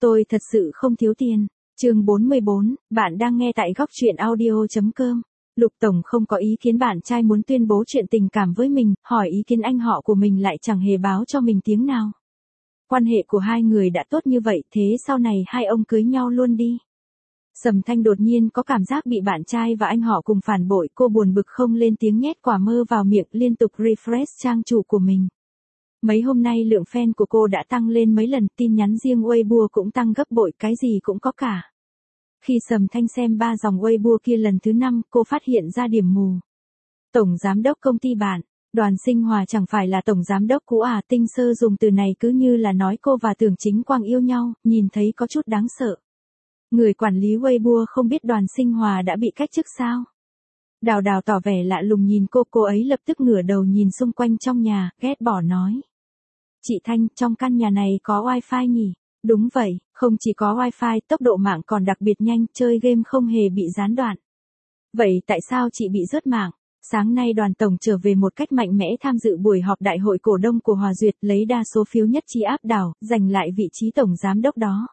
Tôi thật sự không thiếu tiền. Chương 44, bạn đang nghe tại góc truyện audio.com. Lục Tổng không có ý kiến bạn trai muốn tuyên bố chuyện tình cảm với mình, hỏi ý kiến anh họ của mình lại chẳng hề báo cho mình tiếng nào. Quan hệ của hai người đã tốt như vậy, thế sau này hai ông cưới nhau luôn đi. Sầm Thanh đột nhiên có cảm giác bị bạn trai và anh họ cùng phản bội, cô buồn bực không lên tiếng nhét quả mơ vào miệng, liên tục refresh trang chủ của mình. Mấy hôm nay lượng fan của cô đã tăng lên mấy lần, tin nhắn riêng Weibo cũng tăng gấp bội, cái gì cũng có cả. Khi Sầm Thanh xem 3 dòng Weibo kia lần thứ 5, cô phát hiện ra điểm mù. Tổng giám đốc công ty bạn, Đoàn Sinh Hòa chẳng phải là tổng giám đốc cũ à? Tinh Sơ dùng từ này cứ như là nói cô và Tưởng Chính Quang yêu nhau, nhìn thấy có chút đáng sợ. Người quản lý Weibo không biết Đoàn Sinh Hòa đã bị cách chức sao? Đào Đào tỏ vẻ lạ lùng nhìn cô ấy lập tức ngửa đầu nhìn xung quanh trong nhà, ghét bỏ nói. Chị Thanh, trong căn nhà này có wifi nhỉ? Đúng vậy, không chỉ có wifi, tốc độ mạng còn đặc biệt nhanh, chơi game không hề bị gián đoạn. Vậy tại sao chị bị rớt mạng? Sáng nay Đoàn Tổng trở về một cách mạnh mẽ tham dự buổi họp đại hội cổ đông của Hòa Duyệt, lấy đa số phiếu nhất trí áp đảo, giành lại vị trí tổng giám đốc đó.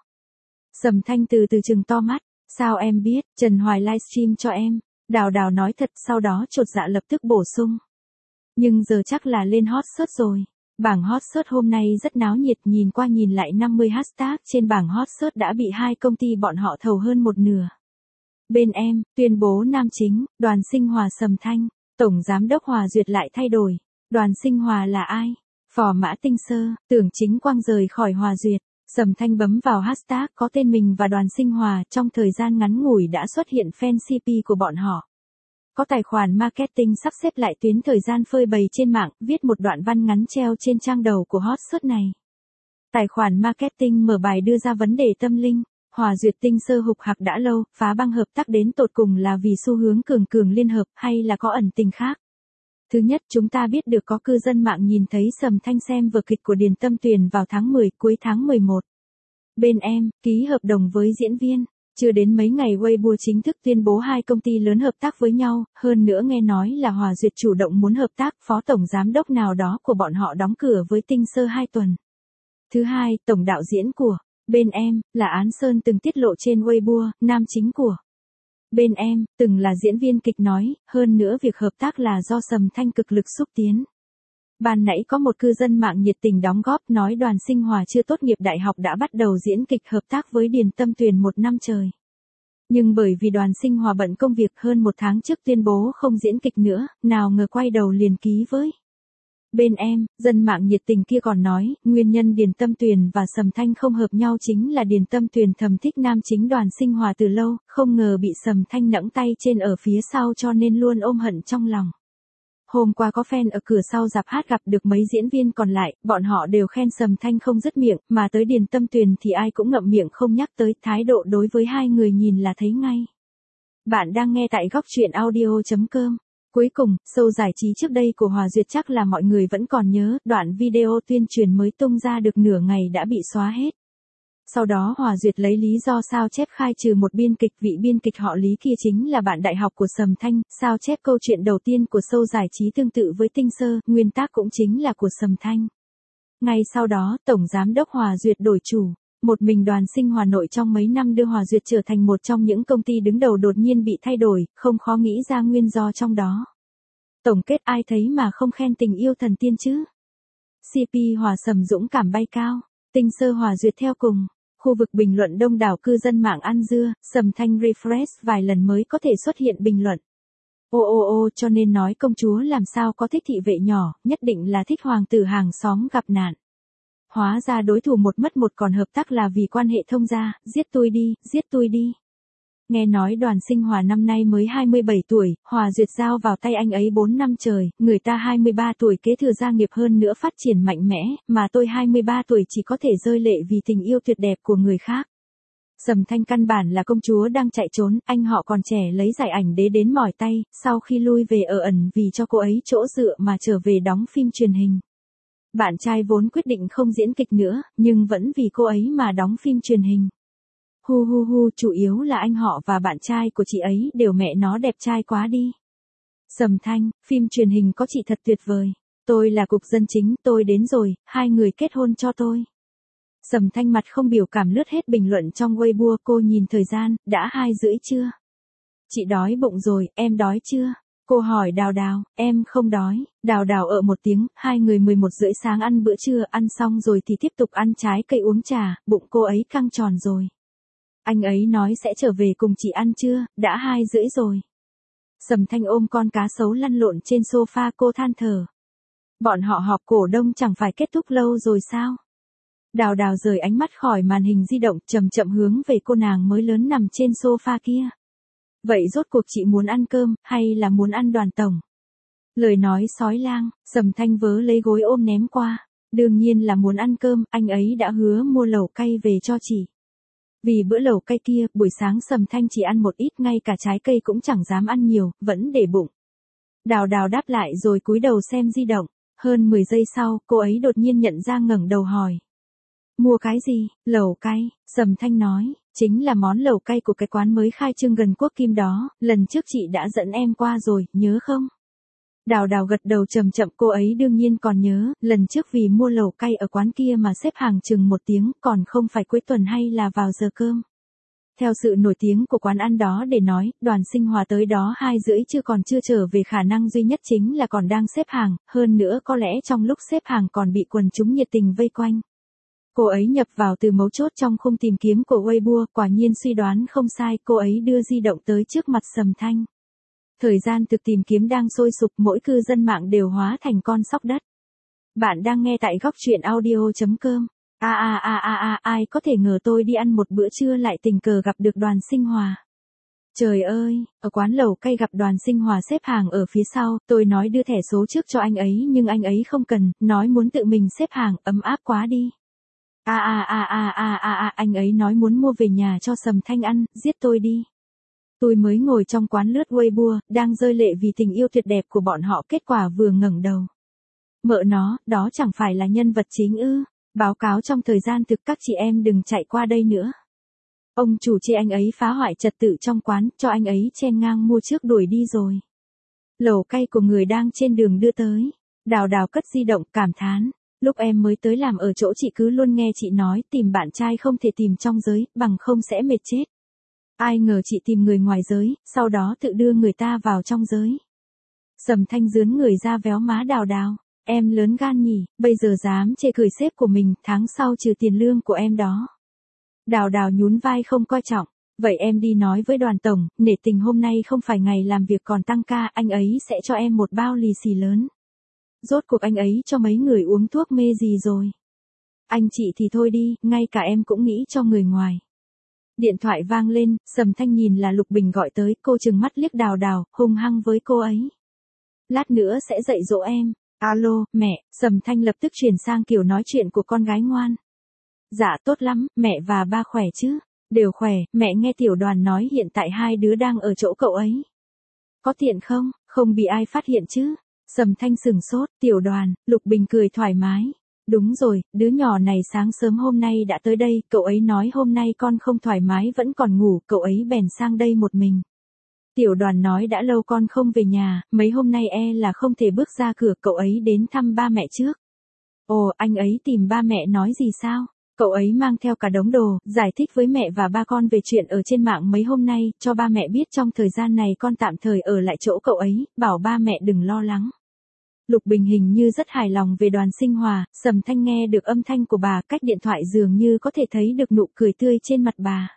Sầm Thanh từ từ trừng to mắt, sao em biết? Trần Hoài livestream cho em. Đào Đào nói thật, sau đó chột dạ lập tức bổ sung. Nhưng giờ chắc là lên hot search rồi. Bảng hot search hôm nay rất náo nhiệt, nhìn qua nhìn lại 50 hashtag trên bảng hot search đã bị hai công ty bọn họ thầu hơn một nửa. Bên em, tuyên bố nam chính, Đoàn Sinh Hòa Sầm Thanh, tổng giám đốc Hòa Duyệt lại thay đổi. Đoàn Sinh Hòa là ai? Phò mã Tinh Sơ, Tưởng Chính Quang rời khỏi Hòa Duyệt. Sầm Thanh bấm vào hashtag có tên mình và Đoàn Sinh Hòa, trong thời gian ngắn ngủi đã xuất hiện fan CP của bọn họ. Có tài khoản marketing sắp xếp lại tuyến thời gian phơi bày trên mạng, viết một đoạn văn ngắn treo trên trang đầu của hot search này. Tài khoản marketing mở bài đưa ra vấn đề tâm linh, Hòa Duyệt Tinh Sơ hục hặc đã lâu, phá băng hợp tác đến tột cùng là vì xu hướng cường cường liên hợp hay là có ẩn tình khác. Thứ nhất, chúng ta biết được có cư dân mạng nhìn thấy Sầm Thanh xem vở kịch của Điền Tâm Tuyền vào tháng 10, cuối tháng 11. Bên em, ký hợp đồng với diễn viên. Chưa đến mấy ngày Weibo chính thức tuyên bố hai công ty lớn hợp tác với nhau, hơn nữa nghe nói là Hòa Duyệt chủ động muốn hợp tác, phó tổng giám đốc nào đó của bọn họ đóng cửa với Tinh Sơ 2 tuần. Thứ hai, tổng đạo diễn của bên em là Án Sơn từng tiết lộ trên Weibo, nam chính của bên em từng là diễn viên kịch nói, hơn nữa việc hợp tác là do Sầm Thanh cực lực xúc tiến. Ban nãy có một cư dân mạng nhiệt tình đóng góp nói Đoàn Sinh Hòa chưa tốt nghiệp đại học đã bắt đầu diễn kịch hợp tác với Điền Tâm Tuyền 1 năm trời. Nhưng bởi vì Đoàn Sinh Hòa bận công việc hơn 1 tháng trước tuyên bố không diễn kịch nữa, nào ngờ quay đầu liền ký với bên em. Dân mạng nhiệt tình kia còn nói, nguyên nhân Điền Tâm Tuyền và Sầm Thanh không hợp nhau chính là Điền Tâm Tuyền thầm thích nam chính Đoàn Sinh Hòa từ lâu, không ngờ bị Sầm Thanh nẫng tay trên ở phía sau cho nên luôn ôm hận trong lòng. Hôm qua có fan ở cửa sau rạp hát gặp được mấy diễn viên còn lại, bọn họ đều khen Sầm Thanh không dứt miệng, mà tới Điền Tâm Tuyền thì ai cũng ngậm miệng không nhắc tới, thái độ đối với hai người nhìn là thấy ngay. Bạn đang nghe tại góc truyện audio.com. Cuối cùng, show giải trí trước đây của Hòa Duyệt chắc là mọi người vẫn còn nhớ, đoạn video tuyên truyền mới tung ra được nửa ngày đã bị xóa hết. Sau đó Hòa Duyệt lấy lý do sao chép khai trừ một biên kịch, vị biên kịch họ Lý kia chính là bạn đại học của Sầm Thanh, sao chép câu chuyện đầu tiên của show giải trí tương tự với Tinh Sơ, nguyên tác cũng chính là của Sầm Thanh. Ngay sau đó, tổng giám đốc Hòa Duyệt đổi chủ, một mình Đoàn Sinh Hòa nội trong mấy năm đưa Hòa Duyệt trở thành một trong những công ty đứng đầu đột nhiên bị thay đổi, không khó nghĩ ra nguyên do trong đó. Tổng kết ai thấy mà không khen tình yêu thần tiên chứ? CP Hòa Sầm dũng cảm bay cao, Tinh Sơ Hòa Duyệt theo cùng. Khu vực bình luận đông đảo cư dân mạng ăn dưa, Sầm Thanh refresh vài lần mới có thể xuất hiện bình luận. Ô cho nên nói công chúa làm sao có thích thị vệ nhỏ, nhất định là thích hoàng tử hàng xóm gặp nạn. Hóa ra đối thủ một mất một còn hợp tác là vì quan hệ thông gia, giết tôi đi. Nghe nói Đoàn Sinh Hòa năm nay mới 27 tuổi, Hòa Duyệt giao vào tay anh ấy 4 năm trời, người ta 23 tuổi kế thừa gia nghiệp hơn nữa phát triển mạnh mẽ, mà tôi 23 tuổi chỉ có thể rơi lệ vì tình yêu tuyệt đẹp của người khác. Sầm Thanh căn bản là công chúa đang chạy trốn, anh họ còn trẻ lấy giải ảnh đế đến mỏi tay, sau khi lui về ở ẩn vì cho cô ấy chỗ dựa mà trở về đóng phim truyền hình. Bạn trai vốn quyết định không diễn kịch nữa, nhưng vẫn vì cô ấy mà đóng phim truyền hình. Chủ yếu là anh họ và bạn trai của chị ấy đều mẹ nó đẹp trai quá đi. Sầm Thanh, phim truyền hình có chị thật tuyệt vời. Tôi là cục dân chính, tôi đến rồi, hai người kết hôn cho tôi. Sầm Thanh mặt không biểu cảm lướt hết bình luận trong Weibo, cô nhìn thời gian, đã 2:30 chưa? Chị đói bụng rồi, em đói chưa? Cô hỏi Đào Đào, em không đói. Đào Đào một tiếng, hai người 11:30 sáng ăn bữa trưa, ăn xong rồi thì tiếp tục ăn trái cây uống trà, bụng cô ấy căng tròn rồi. Anh ấy nói sẽ trở về cùng chị ăn trưa, đã 2:30 rồi. Sầm Thanh ôm con cá sấu lăn lộn trên sofa, cô than thở. Bọn họ họp cổ đông chẳng phải kết thúc lâu rồi sao? Đào Đào rời ánh mắt khỏi màn hình di động, chậm chậm hướng về cô nàng mới lớn nằm trên sofa kia. Vậy rốt cuộc chị muốn ăn cơm, hay là muốn ăn Đoàn tổng? Lời nói sói lang, Sầm Thanh vớ lấy gối ôm ném qua. Đương nhiên là muốn ăn cơm, anh ấy đã hứa mua lẩu cay về cho chị. Vì bữa lẩu cay kia, buổi sáng Sầm Thanh chỉ ăn một ít, ngay cả trái cây cũng chẳng dám ăn nhiều, vẫn để bụng. Đào Đào đáp lại rồi cúi đầu xem di động. Hơn 10 giây sau, cô ấy đột nhiên nhận ra, ngẩng đầu hỏi. Mua cái gì? Lẩu cay, Sầm Thanh nói, chính là món lẩu cay của cái quán mới khai trương gần Quốc Kim đó, lần trước chị đã dẫn em qua rồi, nhớ không? Đào Đào gật đầu chậm chậm, cô ấy đương nhiên còn nhớ, lần trước vì mua lẩu cay ở quán kia mà xếp hàng chừng 1 tiếng, còn không phải cuối tuần hay là vào giờ cơm. Theo sự nổi tiếng của quán ăn đó để nói, Đoàn Sinh Hòa tới đó 2:30 còn chưa trở về, khả năng duy nhất chính là còn đang xếp hàng, hơn nữa có lẽ trong lúc xếp hàng còn bị quần chúng nhiệt tình vây quanh. Cô ấy nhập vào từ mấu chốt trong khung tìm kiếm của Weibo, quả nhiên suy đoán không sai, cô ấy đưa di động tới trước mặt Sầm Thanh. Thời gian thực tìm kiếm đang sôi sục, mỗi cư dân mạng đều hóa thành con sóc đất. Bạn đang nghe tại góc truyện audio.com. Ai có thể ngờ tôi đi ăn một bữa trưa lại tình cờ gặp được Đoàn Sinh Hòa. Trời ơi, ở quán lẩu cay gặp Đoàn Sinh Hòa xếp hàng ở phía sau, tôi nói đưa thẻ số trước cho anh ấy nhưng anh ấy không cần, nói muốn tự mình xếp hàng, ấm áp quá đi. Anh ấy nói muốn mua về nhà cho Sầm Thanh ăn, giết tôi đi. Tôi mới ngồi trong quán lướt Weibo, đang rơi lệ vì tình yêu tuyệt đẹp của bọn họ, kết quả vừa ngẩng đầu. Mợ nó, đó chẳng phải là nhân vật chính ư? Báo cáo trong thời gian thực, các chị em đừng chạy qua đây nữa. Ông chủ chê anh ấy phá hoại trật tự trong quán, cho anh ấy chen ngang mua trước đuổi đi rồi. Lẩu cay của người đang trên đường đưa tới. Đào Đào cất di động, cảm thán. Lúc em mới tới làm ở chỗ chị cứ luôn nghe chị nói tìm bạn trai không thể tìm trong giới, bằng không sẽ mệt chết. Ai ngờ chị tìm người ngoài giới, sau đó tự đưa người ta vào trong giới. Sầm Thanh rướn người ra véo má Đào Đào. Em lớn gan nhỉ, bây giờ dám chê cười sếp của mình, tháng sau trừ tiền lương của em đó. Đào Đào nhún vai không coi trọng. Vậy em đi nói với Đoàn tổng, nể tình hôm nay không phải ngày làm việc còn tăng ca, anh ấy sẽ cho em một bao lì xì lớn. Rốt cuộc anh ấy cho mấy người uống thuốc mê gì rồi? Anh chị thì thôi đi, ngay cả em cũng nghĩ cho người ngoài. Điện thoại vang lên, Sầm Thanh nhìn là Lục Bình gọi tới, cô trừng mắt liếc Đào Đào, hung hăng với cô ấy. Lát nữa sẽ dạy dỗ em. Alo, mẹ, Sầm Thanh lập tức chuyển sang kiểu nói chuyện của con gái ngoan. Dạ tốt lắm, mẹ và ba khỏe chứ? Đều khỏe, mẹ nghe Tiểu Đoàn nói hiện tại hai đứa đang ở chỗ cậu ấy. Có tiện không, không bị ai phát hiện chứ? Sầm Thanh sừng sốt, Tiểu Đoàn, Lục Bình cười thoải mái. Đúng rồi, đứa nhỏ này sáng sớm hôm nay đã tới đây, cậu ấy nói hôm nay con không thoải mái vẫn còn ngủ, cậu ấy bèn sang đây một mình. Tiểu Đoàn nói đã lâu con không về nhà, mấy hôm nay là không thể bước ra cửa, cậu ấy đến thăm ba mẹ trước. Ồ, anh ấy tìm ba mẹ nói gì sao? Cậu ấy mang theo cả đống đồ, giải thích với mẹ và ba con về chuyện ở trên mạng mấy hôm nay, cho ba mẹ biết trong thời gian này con tạm thời ở lại chỗ cậu ấy, bảo ba mẹ đừng lo lắng. Lục Bình hình như rất hài lòng về Đoàn Sinh Hòa, Sầm Thanh nghe được âm thanh của bà, cách điện thoại dường như có thể thấy được nụ cười tươi trên mặt bà.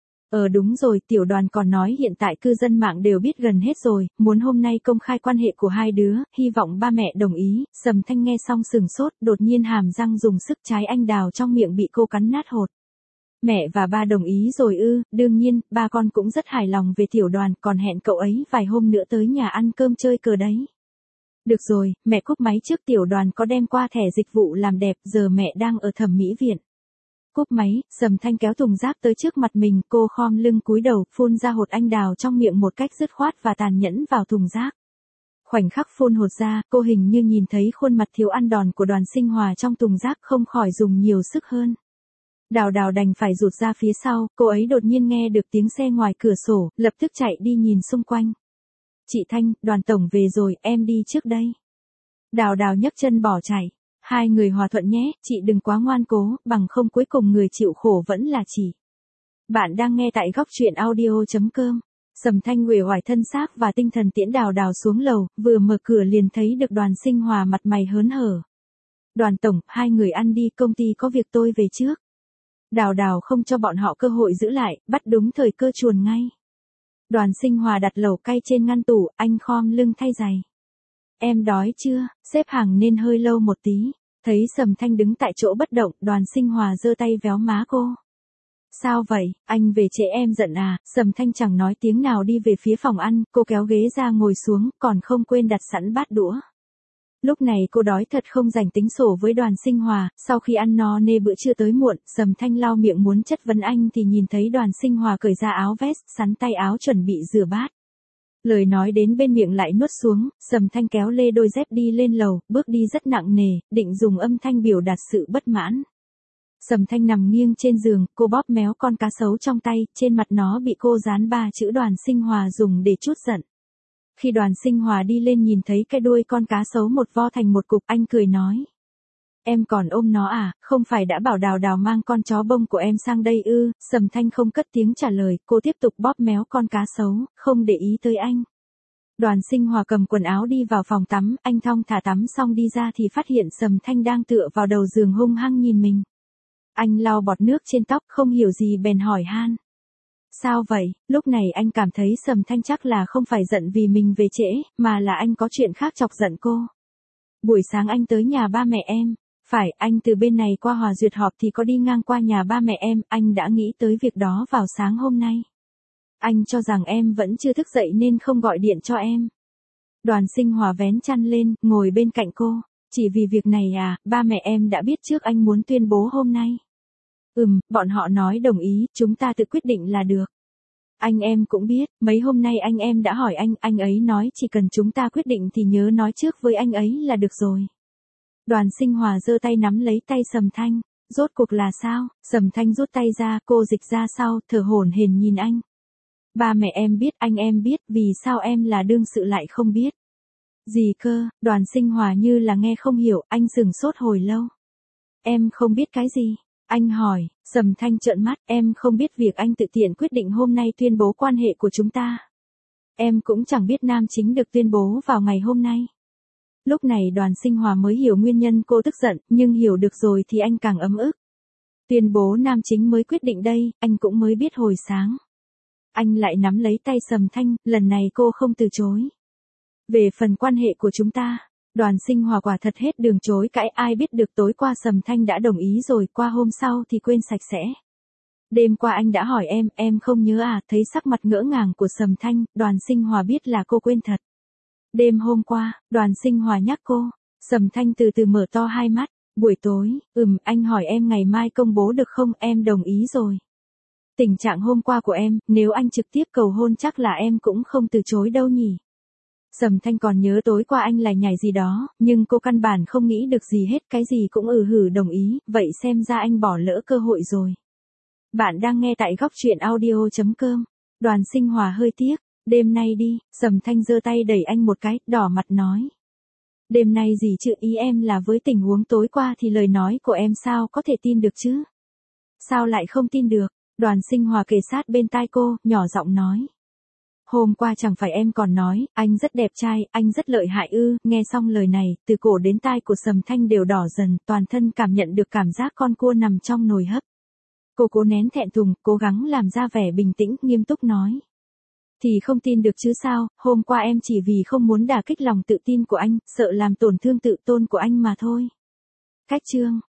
Đúng rồi, Tiểu Đoàn còn nói hiện tại cư dân mạng đều biết gần hết rồi, muốn hôm nay công khai quan hệ của hai đứa, hy vọng ba mẹ đồng ý. Sầm Thanh nghe xong sừng sốt, đột nhiên hàm răng dùng sức trái anh đào trong miệng bị cô cắn nát hột. Mẹ và ba đồng ý rồi ư? Đương nhiên, ba con cũng rất hài lòng về Tiểu Đoàn, còn hẹn cậu ấy vài hôm nữa tới nhà ăn cơm chơi cờ đấy. Được rồi, mẹ cúp máy trước, Tiểu Đoàn có đem qua thẻ dịch vụ làm đẹp, giờ mẹ đang ở thẩm mỹ viện. Cúp máy, Sầm Thanh kéo thùng rác tới trước mặt mình, cô khom lưng cúi đầu, phun ra hột anh đào trong miệng một cách dứt khoát và tàn nhẫn vào thùng rác. Khoảnh khắc phun hột ra, cô hình như nhìn thấy khuôn mặt thiếu ăn đòn của Đoàn Sinh Hòa trong thùng rác, không khỏi dùng nhiều sức hơn. Đào Đào đành phải rụt ra phía sau, cô ấy đột nhiên nghe được tiếng xe ngoài cửa sổ, lập tức chạy đi nhìn xung quanh. Chị Thanh, Đoàn tổng về rồi, em đi trước đây. Đào Đào nhấc chân bỏ chạy. Hai người hòa thuận nhé, chị đừng quá ngoan cố, bằng không cuối cùng người chịu khổ vẫn là chị. Bạn đang nghe tại góc truyện audio.com. Sầm Thanh uể oải thân xác và tinh thần tiễn Đào Đào xuống lầu, vừa mở cửa liền thấy được Đoàn Sinh Hòa mặt mày hớn hở. Đoàn tổng, hai người ăn đi, công ty có việc tôi về trước. Đào Đào không cho bọn họ cơ hội giữ lại, bắt đúng thời cơ chuồn ngay. Đoàn Sinh Hòa đặt lẩu cay trên ngăn tủ, anh khom lưng thay giày. Em đói chưa, xếp hàng nên hơi lâu một tí. Thấy Sầm Thanh đứng tại chỗ bất động, Đoàn Sinh Hòa giơ tay véo má cô. Sao vậy, anh về trễ em giận à? Sầm Thanh chẳng nói tiếng nào đi về phía phòng ăn, cô kéo ghế ra ngồi xuống, còn không quên đặt sẵn bát đũa. Lúc này cô đói thật không rảnh tính sổ với Đoàn Sinh Hòa, sau khi ăn no nê bữa trưa tới muộn, Sầm Thanh lau miệng muốn chất vấn anh thì nhìn thấy Đoàn Sinh Hòa cởi ra áo vest, sắn tay áo chuẩn bị rửa bát. Lời nói đến bên miệng lại nuốt xuống, Sầm Thanh kéo lê đôi dép đi lên lầu, bước đi rất nặng nề, định dùng âm thanh biểu đạt sự bất mãn. Sầm Thanh nằm nghiêng trên giường, cô bóp méo con cá sấu trong tay, trên mặt nó bị cô dán 3 chữ Đoàn Sinh Hòa dùng để trút giận. Khi Đoàn Sinh Hòa đi lên nhìn thấy cái đuôi con cá sấu một vo thành một cục, anh cười nói. Em còn ôm nó à, không phải đã bảo Đào Đào mang con chó bông của em sang đây ư? Sầm Thanh không cất tiếng trả lời, cô tiếp tục bóp méo con cá sấu, không để ý tới anh. Đoàn Sinh Hòa cầm quần áo đi vào phòng tắm, anh thong thả tắm xong đi ra thì phát hiện Sầm Thanh đang tựa vào đầu giường hung hăng nhìn mình. Anh lau bọt nước trên tóc, không hiểu gì bèn hỏi han. Sao vậy? Lúc này anh cảm thấy Sầm Thanh chắc là không phải giận vì mình về trễ, mà là anh có chuyện khác chọc giận cô. Buổi sáng anh tới nhà ba mẹ em. Phải, anh từ bên này qua Hòa Duyệt họp thì có đi ngang qua nhà ba mẹ em, anh đã nghĩ tới việc đó vào sáng hôm nay. Anh cho rằng em vẫn chưa thức dậy nên không gọi điện cho em. Đoàn Sinh Hòa vén chăn lên, ngồi bên cạnh cô. Chỉ vì việc này à, ba mẹ em đã biết trước anh muốn tuyên bố hôm nay. Bọn họ nói đồng ý, chúng ta tự quyết định là được. Anh em cũng biết, mấy hôm nay anh em đã hỏi anh ấy nói chỉ cần chúng ta quyết định thì nhớ nói trước với anh ấy là được rồi. Đoàn Sinh Hòa giơ tay nắm lấy tay Sầm Thanh, rốt cuộc là sao? Sầm Thanh rút tay ra, cô dịch ra sau, thở hổn hển nhìn anh. Ba mẹ em biết, anh em biết, vì sao em là đương sự lại không biết? Gì cơ? Đoàn Sinh Hòa như là nghe không hiểu, anh sửng sốt hồi lâu. Em không biết cái gì? Anh hỏi. Sầm Thanh trợn mắt, em không biết việc anh tự tiện quyết định hôm nay tuyên bố quan hệ của chúng ta. Em cũng chẳng biết nam chính được tuyên bố vào ngày hôm nay. Lúc này Đoàn Sinh Hòa mới hiểu nguyên nhân cô tức giận, nhưng hiểu được rồi thì anh càng ấm ức. Tuyên bố nam chính mới quyết định đây, anh cũng mới biết hồi sáng. Anh lại nắm lấy tay Sầm Thanh, lần này cô không từ chối. Về phần quan hệ của chúng ta, Đoàn Sinh Hòa quả thật hết đường chối cãi, ai biết được tối qua Sầm Thanh đã đồng ý rồi, qua hôm sau thì quên sạch sẽ. Đêm qua anh đã hỏi em không nhớ à? Thấy sắc mặt ngỡ ngàng của Sầm Thanh, Đoàn Sinh Hòa biết là cô quên thật. Đêm hôm qua, Đoàn Sinh Hòa nhắc cô. Sầm Thanh từ từ mở to hai mắt. Buổi tối, anh hỏi em ngày mai công bố được không? Em đồng ý rồi. Tình trạng hôm qua của em, nếu anh trực tiếp cầu hôn chắc là em cũng không từ chối đâu nhỉ. Sầm Thanh còn nhớ tối qua anh lải nhải gì đó, nhưng cô căn bản không nghĩ được gì hết, cái gì cũng hử đồng ý, vậy xem ra anh bỏ lỡ cơ hội rồi. Bạn đang nghe tại góc truyện audio.com. Đoàn Sinh Hòa hơi tiếc. Đêm nay đi, Sầm Thanh giơ tay đẩy anh một cái, đỏ mặt nói. Đêm nay gì chứ, ý em là với tình huống tối qua thì lời nói của em sao có thể tin được chứ? Sao lại không tin được? Đoàn Sinh Hòa kề sát bên tai cô, nhỏ giọng nói. Hôm qua chẳng phải em còn nói, anh rất đẹp trai, anh rất lợi hại ư? Nghe xong lời này, từ cổ đến tai của Sầm Thanh đều đỏ dần, toàn thân cảm nhận được cảm giác con cua nằm trong nồi hấp. Cô cố nén thẹn thùng, cố gắng làm ra vẻ bình tĩnh, nghiêm túc nói. Thì không tin được chứ sao, hôm qua em chỉ vì không muốn đả kích lòng tự tin của anh, sợ làm tổn thương tự tôn của anh mà thôi. Cách chương.